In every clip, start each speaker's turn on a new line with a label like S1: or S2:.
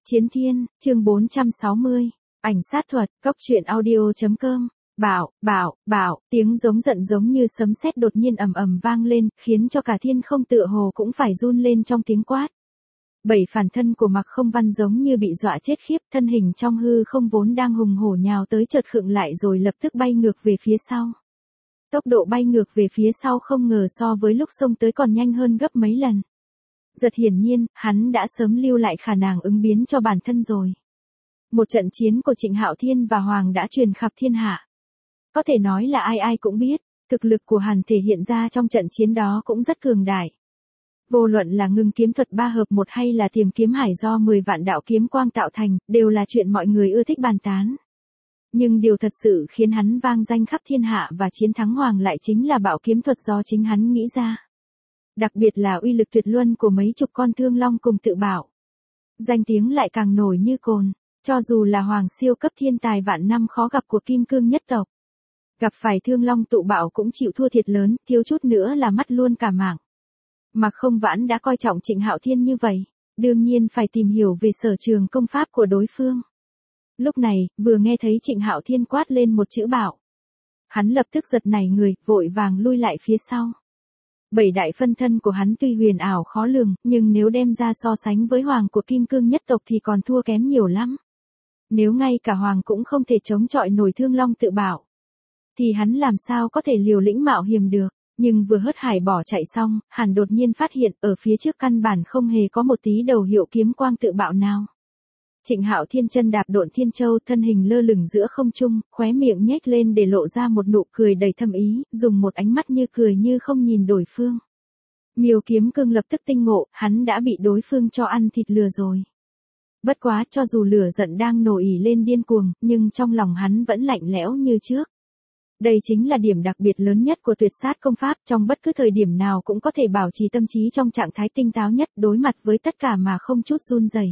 S1: Chiến Thiên, chương 460. Ảnh sát thuật, cóc truyện audio.com. Bảo, tiếng giống giận giống như sấm sét đột nhiên ầm ầm vang lên, khiến cho cả thiên không tựa hồ cũng phải run lên trong tiếng quát. 7 phản thân của Mạc Không Văn giống như bị dọa chết khiếp, thân hình trong hư không vốn đang hùng hổ nhào tới chợt khựng lại rồi lập tức bay ngược về phía sau. Tốc độ bay ngược về phía sau không ngờ so với lúc xông tới còn nhanh hơn gấp mấy lần. Giật hiển nhiên, hắn đã sớm lưu lại khả năng ứng biến cho bản thân rồi. Một trận chiến của Trịnh Hạo Thiên và Hoàng đã truyền khắp thiên hạ. Có thể nói là ai ai cũng biết, thực lực của Hàn thể hiện ra trong trận chiến đó cũng rất cường đại. Vô luận là ngưng kiếm thuật 3 hợp 1 hay là tiềm kiếm hải do 10 vạn đạo kiếm quang tạo thành, đều là chuyện mọi người ưa thích bàn tán. Nhưng điều thật sự khiến hắn vang danh khắp thiên hạ và chiến thắng Hoàng lại chính là bảo kiếm thuật do chính hắn nghĩ ra. Đặc biệt là uy lực tuyệt luân của mấy chục con thương long cùng tự bảo. Danh tiếng lại càng nổi như cồn, cho dù là Hoàng siêu cấp thiên tài vạn năm khó gặp của Kim Cương nhất tộc. Gặp phải thương long tụ bạo cũng chịu thua thiệt lớn, thiếu chút nữa là mất luôn cả mạng. Mạc Không Vãn đã coi trọng Trịnh Hạo Thiên như vậy, đương nhiên phải tìm hiểu về sở trường công pháp của đối phương. Lúc này, vừa nghe thấy Trịnh Hạo Thiên quát lên một chữ bảo. Hắn lập tức giật nảy người, vội vàng lui lại phía sau. 7 đại phân thân của hắn tuy huyền ảo khó lường, nhưng nếu đem ra so sánh với Hoàng của Kim Cương nhất tộc thì còn thua kém nhiều lắm. Nếu ngay cả Hoàng cũng không thể chống chọi nổi thương long tự bảo, thì hắn làm sao có thể liều lĩnh mạo hiểm được. Nhưng vừa hớt hải bỏ chạy xong, hắn đột nhiên phát hiện ở phía trước căn bản không hề có một tí đầu hiệu kiếm quang tự bạo nào. Trịnh Hạo Thiên chân đạp độn thiên châu, thân hình lơ lửng giữa không trung, khóe miệng nhếch lên để lộ ra một nụ cười đầy thâm ý, dùng một ánh mắt như cười như không nhìn đối phương. Miêu Kiếm Cương lập tức tinh ngộ, hắn đã bị đối phương cho ăn thịt lừa rồi. Bất quá, cho dù lửa giận đang nổi lên điên cuồng, nhưng trong lòng hắn vẫn lạnh lẽo như trước. Đây chính là điểm đặc biệt lớn nhất của tuyệt sát công pháp, trong bất cứ thời điểm nào cũng có thể bảo trì tâm trí trong trạng thái tinh táo nhất, đối mặt với tất cả mà không chút run rẩy.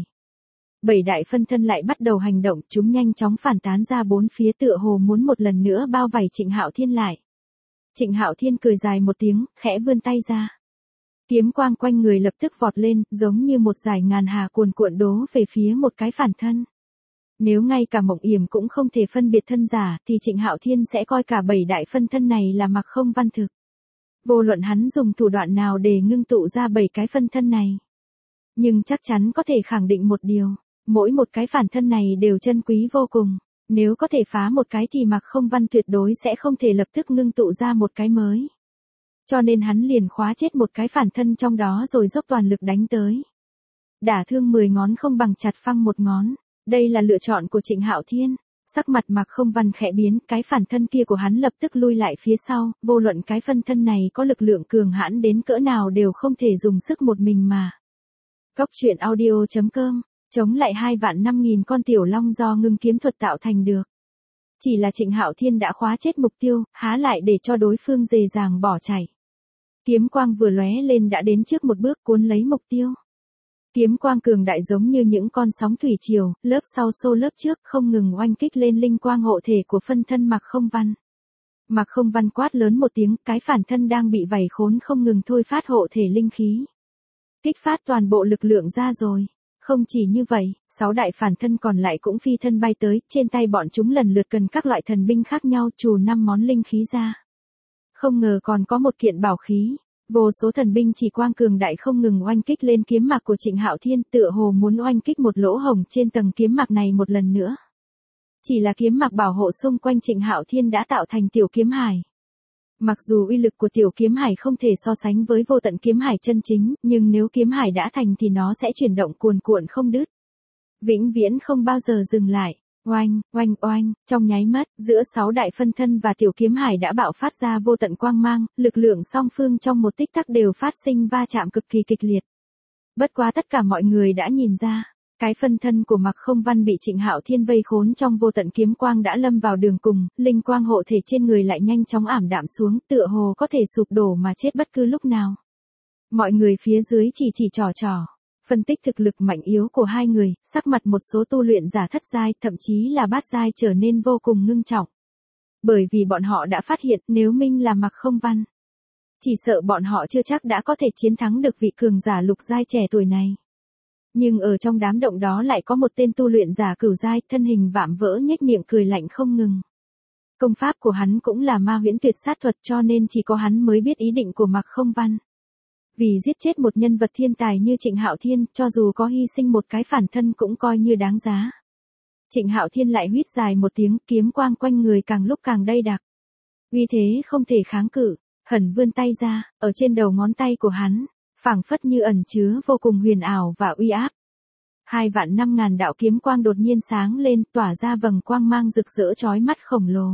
S1: 7 đại phân thân lại bắt đầu hành động, chúng nhanh chóng phản tán ra bốn phía tựa hồ muốn một lần nữa bao vây Trịnh Hạo Thiên lại. Trịnh Hạo Thiên cười dài một tiếng, khẽ vươn tay ra. Kiếm quang quanh người lập tức vọt lên, giống như một dải ngàn hà cuồn cuộn đố về phía một cái phản thân. Nếu ngay cả Mộng Yểm cũng không thể phân biệt thân giả, thì Trịnh Hạo Thiên sẽ coi cả 7 đại phân thân này là Mạc Không Văn thực. Vô luận hắn dùng thủ đoạn nào để ngưng tụ ra 7 cái phân thân này. Nhưng chắc chắn có thể khẳng định một điều, mỗi một cái phản thân này đều chân quý vô cùng. Nếu có thể phá một cái thì Mạc Không Văn tuyệt đối sẽ không thể lập tức ngưng tụ ra một cái mới. Cho nên hắn liền khóa chết một cái phản thân trong đó rồi dốc toàn lực đánh tới. Đả thương 10 ngón không bằng chặt phăng một ngón. Đây là lựa chọn của Trịnh Hạo Thiên. Sắc mặt Mạc Không Văn khẽ biến, cái phản thân kia của hắn lập tức lui lại phía sau, vô luận cái phân thân này có lực lượng cường hãn đến cỡ nào đều không thể dùng sức một mình mà. Cóc truyện audio.com, chống lại 2.005.000 con tiểu long do ngưng kiếm thuật tạo thành được. Chỉ là Trịnh Hạo Thiên đã khóa chết mục tiêu, há lại để cho đối phương dễ dàng bỏ chạy. Kiếm quang vừa lóe lên đã đến trước một bước cuốn lấy mục tiêu. Kiếm quang cường đại giống như những con sóng thủy triều, lớp sau xô lớp trước không ngừng oanh kích lên linh quang hộ thể của phân thân Mạc Không Văn. Mạc Không Văn quát lớn một tiếng, cái phản thân đang bị vảy khốn không ngừng thôi phát hộ thể linh khí. Kích phát toàn bộ lực lượng ra rồi. Không chỉ như vậy, 6 đại phản thân còn lại cũng phi thân bay tới, trên tay bọn chúng lần lượt cần các loại thần binh khác nhau trù 5 món linh khí ra. Không ngờ còn có một kiện bảo khí. Vô số thần binh chỉ quang cường đại không ngừng oanh kích lên kiếm mạc của Trịnh Hạo Thiên, tựa hồ muốn oanh kích một lỗ hổng trên tầng kiếm mạc này một lần nữa. Chỉ là kiếm mạc bảo hộ xung quanh Trịnh Hạo Thiên đã tạo thành tiểu kiếm hải. Mặc dù uy lực của tiểu kiếm hải không thể so sánh với vô tận kiếm hải chân chính, nhưng nếu kiếm hải đã thành thì nó sẽ chuyển động cuồn cuộn không đứt. Vĩnh viễn không bao giờ dừng lại. Oanh, oanh oanh, trong nháy mắt, giữa 6 đại phân thân và tiểu kiếm hải đã bạo phát ra vô tận quang mang, lực lượng song phương trong một tích tắc đều phát sinh va chạm cực kỳ kịch liệt. Bất quá tất cả mọi người đã nhìn ra, cái phân thân của Mạc Không Văn bị Trịnh Hạo Thiên vây khốn trong vô tận kiếm quang đã lâm vào đường cùng, linh quang hộ thể trên người lại nhanh chóng ảm đạm xuống, tựa hồ có thể sụp đổ mà chết bất cứ lúc nào. Mọi người phía dưới chỉ trò. Phân tích thực lực mạnh yếu của hai người, sắc mặt một số tu luyện giả thất giai, thậm chí là bát giai trở nên vô cùng ngưng trọng. Bởi vì bọn họ đã phát hiện nếu Minh là Mạc Không Văn, chỉ sợ bọn họ chưa chắc đã có thể chiến thắng được vị cường giả lục giai trẻ tuổi này. Nhưng ở trong đám động đó lại có một tên tu luyện giả cửu giai, thân hình vạm vỡ nhếch miệng cười lạnh không ngừng. Công pháp của hắn cũng là ma huyễn tuyệt sát thuật cho nên chỉ có hắn mới biết ý định của Mạc Không Văn. Vì giết chết một nhân vật thiên tài như Trịnh Hạo Thiên, cho dù có hy sinh một cái phản thân cũng coi như đáng giá. Trịnh Hạo Thiên lại huýt dài một tiếng, kiếm quang quanh người càng lúc càng đầy đặc. Uy thế không thể kháng cự, hẳn vươn tay ra, ở trên đầu ngón tay của hắn, phảng phất như ẩn chứa vô cùng huyền ảo và uy áp. 2.500.000 đạo kiếm quang đột nhiên sáng lên, tỏa ra vầng quang mang rực rỡ chói mắt khổng lồ.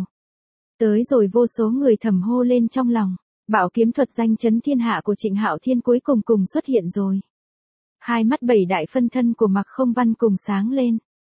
S1: Tới rồi vô số người thầm hô lên trong lòng, bảo kiếm thuật danh chấn thiên hạ của Trịnh Hạo Thiên cuối cùng xuất hiện rồi. Hai mắt 7 đại phân thân của Mạc Không Văn cùng sáng lên.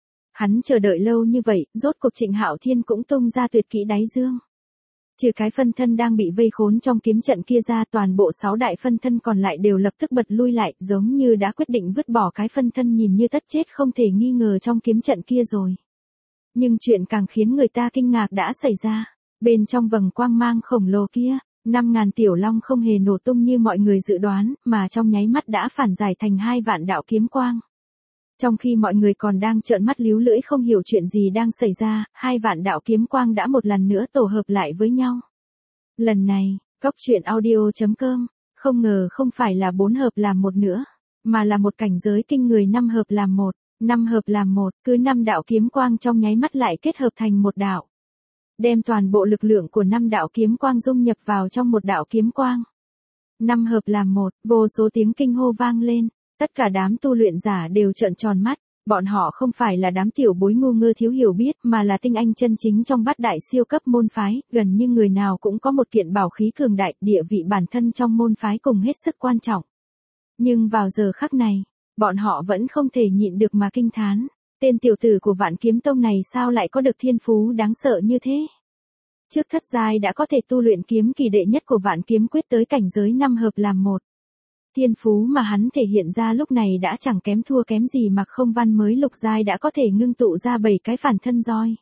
S1: Hắn chờ đợi lâu như vậy, rốt cuộc Trịnh Hạo Thiên cũng tung ra tuyệt kỹ đáy dương. Trừ cái phân thân đang bị vây khốn trong kiếm trận kia ra, toàn bộ 6 đại phân thân còn lại đều lập tức bật lui lại, giống như đã quyết định vứt bỏ cái phân thân nhìn như tất chết không thể nghi ngờ trong kiếm trận kia rồi. Nhưng chuyện càng khiến người ta kinh ngạc đã xảy ra. Bên trong vầng quang mang khổng lồ kia, 5.000 tiểu long không hề nổ tung như mọi người dự đoán, mà trong nháy mắt đã phản giải thành 2 vạn đạo kiếm quang. Trong khi mọi người còn đang trợn mắt líu lưỡi không hiểu chuyện gì đang xảy ra, 2 vạn đạo kiếm quang đã một lần nữa tổ hợp lại với nhau. Lần này, coctruyện.audio.com, không ngờ không phải là 4 hợp làm một nữa, mà là một cảnh giới kinh người 5 hợp làm một. 5 hợp làm một, cứ 5 đạo kiếm quang trong nháy mắt lại kết hợp thành một đạo. Đem toàn bộ lực lượng của 5 đạo kiếm quang dung nhập vào trong một đạo kiếm quang. 5 hợp làm một, vô số tiếng kinh hô vang lên, tất cả đám tu luyện giả đều trợn tròn mắt, bọn họ không phải là đám tiểu bối ngu ngơ thiếu hiểu biết mà là tinh anh chân chính trong bát đại siêu cấp môn phái, gần như người nào cũng có một kiện bảo khí cường đại, địa vị bản thân trong môn phái cùng hết sức quan trọng. Nhưng vào giờ khắc này, bọn họ vẫn không thể nhịn được mà kinh thán. Tên tiểu tử của Vạn Kiếm Tông này sao lại có được thiên phú đáng sợ như thế? Trước thất giai đã có thể tu luyện kiếm kỳ đệ nhất của Vạn Kiếm Quyết tới cảnh giới 5 hợp làm một. Thiên phú mà hắn thể hiện ra lúc này đã chẳng kém thua kém gì Mạc Không Văn mới lục giai đã có thể ngưng tụ ra 7 cái phản thân roi.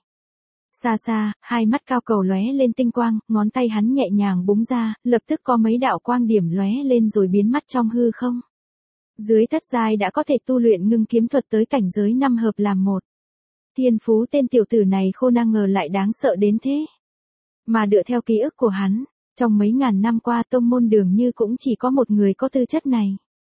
S1: Xa xa, hai mắt cao cầu lóe lên tinh quang, ngón tay hắn nhẹ nhàng búng ra, lập tức có mấy đạo quang điểm lóe lên rồi biến mất trong hư không. Dưới thất giai đã có thể tu luyện ngưng kiếm thuật tới cảnh giới 5 hợp làm một. Thiên phú tên tiểu tử này khô năng ngờ lại đáng sợ đến thế. Mà dựa theo ký ức của hắn, trong mấy ngàn năm qua tông môn Đường Như cũng chỉ có một người có tư chất này.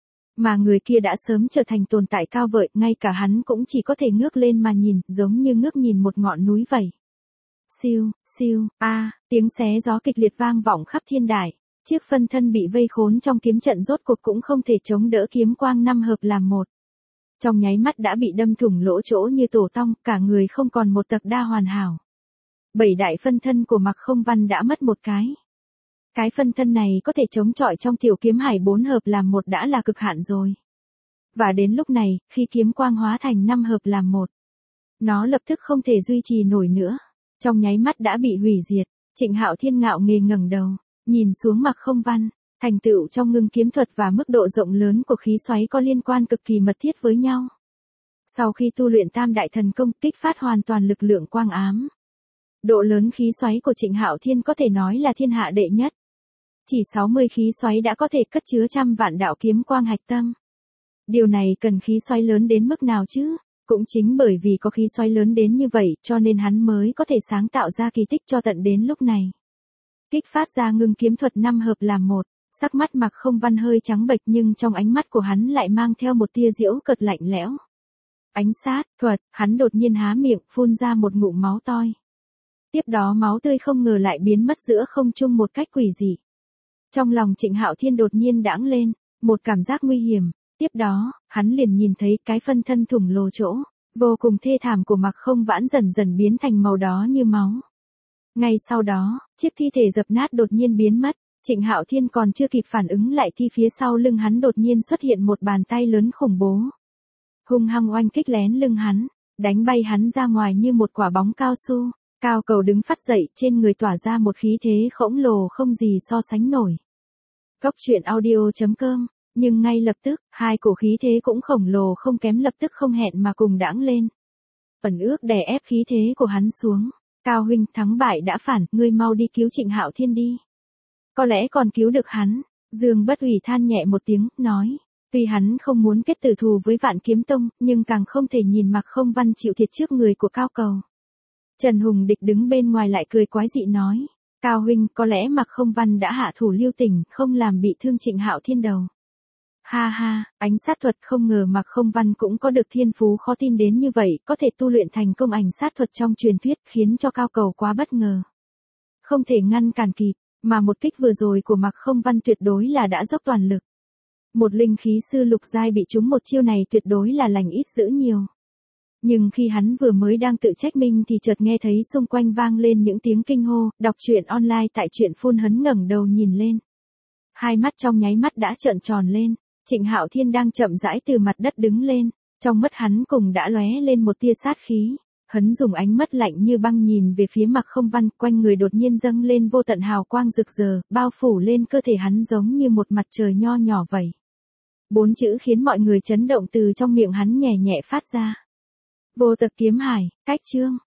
S1: Mà người kia đã sớm trở thành tồn tại cao vời, ngay cả hắn cũng chỉ có thể ngước lên mà nhìn, giống như ngước nhìn một ngọn núi vậy. Siêu, siêu, tiếng xé gió kịch liệt vang vọng khắp thiên đài. Chiếc phân thân bị vây khốn trong kiếm trận rốt cuộc cũng không thể chống đỡ kiếm quang 5 hợp làm một. Trong nháy mắt đã bị đâm thủng lỗ chỗ như tổ tong, cả người không còn một tật đa hoàn hảo. 7 đại phân thân của Mạc Không Văn đã mất một cái. Cái phân thân này có thể chống chọi trong tiểu kiếm hải 4 hợp làm một đã là cực hạn rồi. Và đến lúc này, khi kiếm quang hóa thành 5 hợp làm một, nó lập tức không thể duy trì nổi nữa. Trong nháy mắt đã bị hủy diệt. Trịnh Hạo Thiên ngạo nghễ ngẩng đầu, nhìn xuống Mạc Không Văn, thành tựu trong ngưng kiếm thuật và mức độ rộng lớn của khí xoáy có liên quan cực kỳ mật thiết với nhau. Sau khi tu luyện Tam Đại Thần Công, kích phát hoàn toàn lực lượng quang ám. Độ lớn khí xoáy của Trịnh Hạo Thiên có thể nói là thiên hạ đệ nhất. Chỉ 60 khí xoáy đã có thể cất chứa trăm vạn đạo kiếm quang hạch tâm. Điều này cần khí xoáy lớn đến mức nào chứ? Cũng chính bởi vì có khí xoáy lớn đến như vậy, cho nên hắn mới có thể sáng tạo ra kỳ tích cho tận đến lúc này. Kích phát ra ngưng kiếm thuật 5 hợp làm một, sắc mắt Mạc Không Văn hơi trắng bệch nhưng trong ánh mắt của hắn lại mang theo một tia giễu cợt lạnh lẽo. Ánh sát thuật, hắn đột nhiên há miệng, phun ra một ngụm máu toi. Tiếp đó máu tươi không ngờ lại biến mất giữa không trung một cách quỷ dị. Trong lòng Trịnh Hạo Thiên đột nhiên đãng lên, một cảm giác nguy hiểm. Tiếp đó, hắn liền nhìn thấy cái phân thân thủng lồ chỗ, vô cùng thê thảm của Mạc Không Vãn dần dần biến thành màu đó như máu. Ngay sau đó, chiếc thi thể dập nát đột nhiên biến mất, Trịnh Hạo Thiên còn chưa kịp phản ứng lại thì phía sau lưng hắn đột nhiên xuất hiện một bàn tay lớn khủng bố. Hung hăng oanh kích lén lưng hắn, đánh bay hắn ra ngoài như một quả bóng cao su. Cao Cầu đứng phát dậy, trên người tỏa ra một khí thế khổng lồ không gì so sánh nổi. Coctruyện.audio.com, nhưng ngay lập tức, hai cổ khí thế cũng khổng lồ không kém lập tức không hẹn mà cùng đãng lên. Ẩn ước đè ép khí thế của hắn xuống. Cao huynh, thắng bại đã phản, ngươi mau đi cứu Trịnh Hạo Thiên đi. Có lẽ còn cứu được hắn. Dương Bất Hủy than nhẹ một tiếng, nói. Tuy hắn không muốn kết tử thù với Vạn Kiếm Tông, nhưng càng không thể nhìn Mạc Không Văn chịu thiệt trước người của Cao Cầu. Trần Hùng Địch đứng bên ngoài lại cười quái dị nói. Cao huynh, có lẽ Mạc Không Văn đã hạ thủ lưu tình, không làm bị thương Trịnh Hạo Thiên đầu. Ha ha, ánh sát thuật, không ngờ Mạc Không Văn cũng có được thiên phú khó tin đến như vậy, có thể tu luyện thành công ảnh sát thuật trong truyền thuyết, khiến cho Cao Cầu quá bất ngờ. Không thể ngăn cản kịp, mà một kích vừa rồi của Mạc Không Văn tuyệt đối là đã dốc toàn lực. Một linh khí sư lục giai bị trúng một chiêu này tuyệt đối là lành ít dữ nhiều. Nhưng khi hắn vừa mới đang tự trách mình thì chợt nghe thấy xung quanh vang lên những tiếng kinh hô. Đọc truyện online tại truyện phun hấn ngẩng đầu nhìn lên. Hai mắt trong nháy mắt đã trợn tròn lên. Trịnh Hạo Thiên đang chậm rãi từ mặt đất đứng lên. Trong mắt hắn cùng đã lóe lên một tia sát khí. Hắn dùng ánh mắt lạnh như băng nhìn về phía Mạc Không Văn, quanh người đột nhiên dâng lên vô tận hào quang rực rỡ, bao phủ lên cơ thể hắn giống như một mặt trời nho nhỏ vậy. 4 chữ khiến mọi người chấn động từ trong miệng hắn nhẹ nhẹ phát ra. Vô Tật Kiếm Hải, cách chương.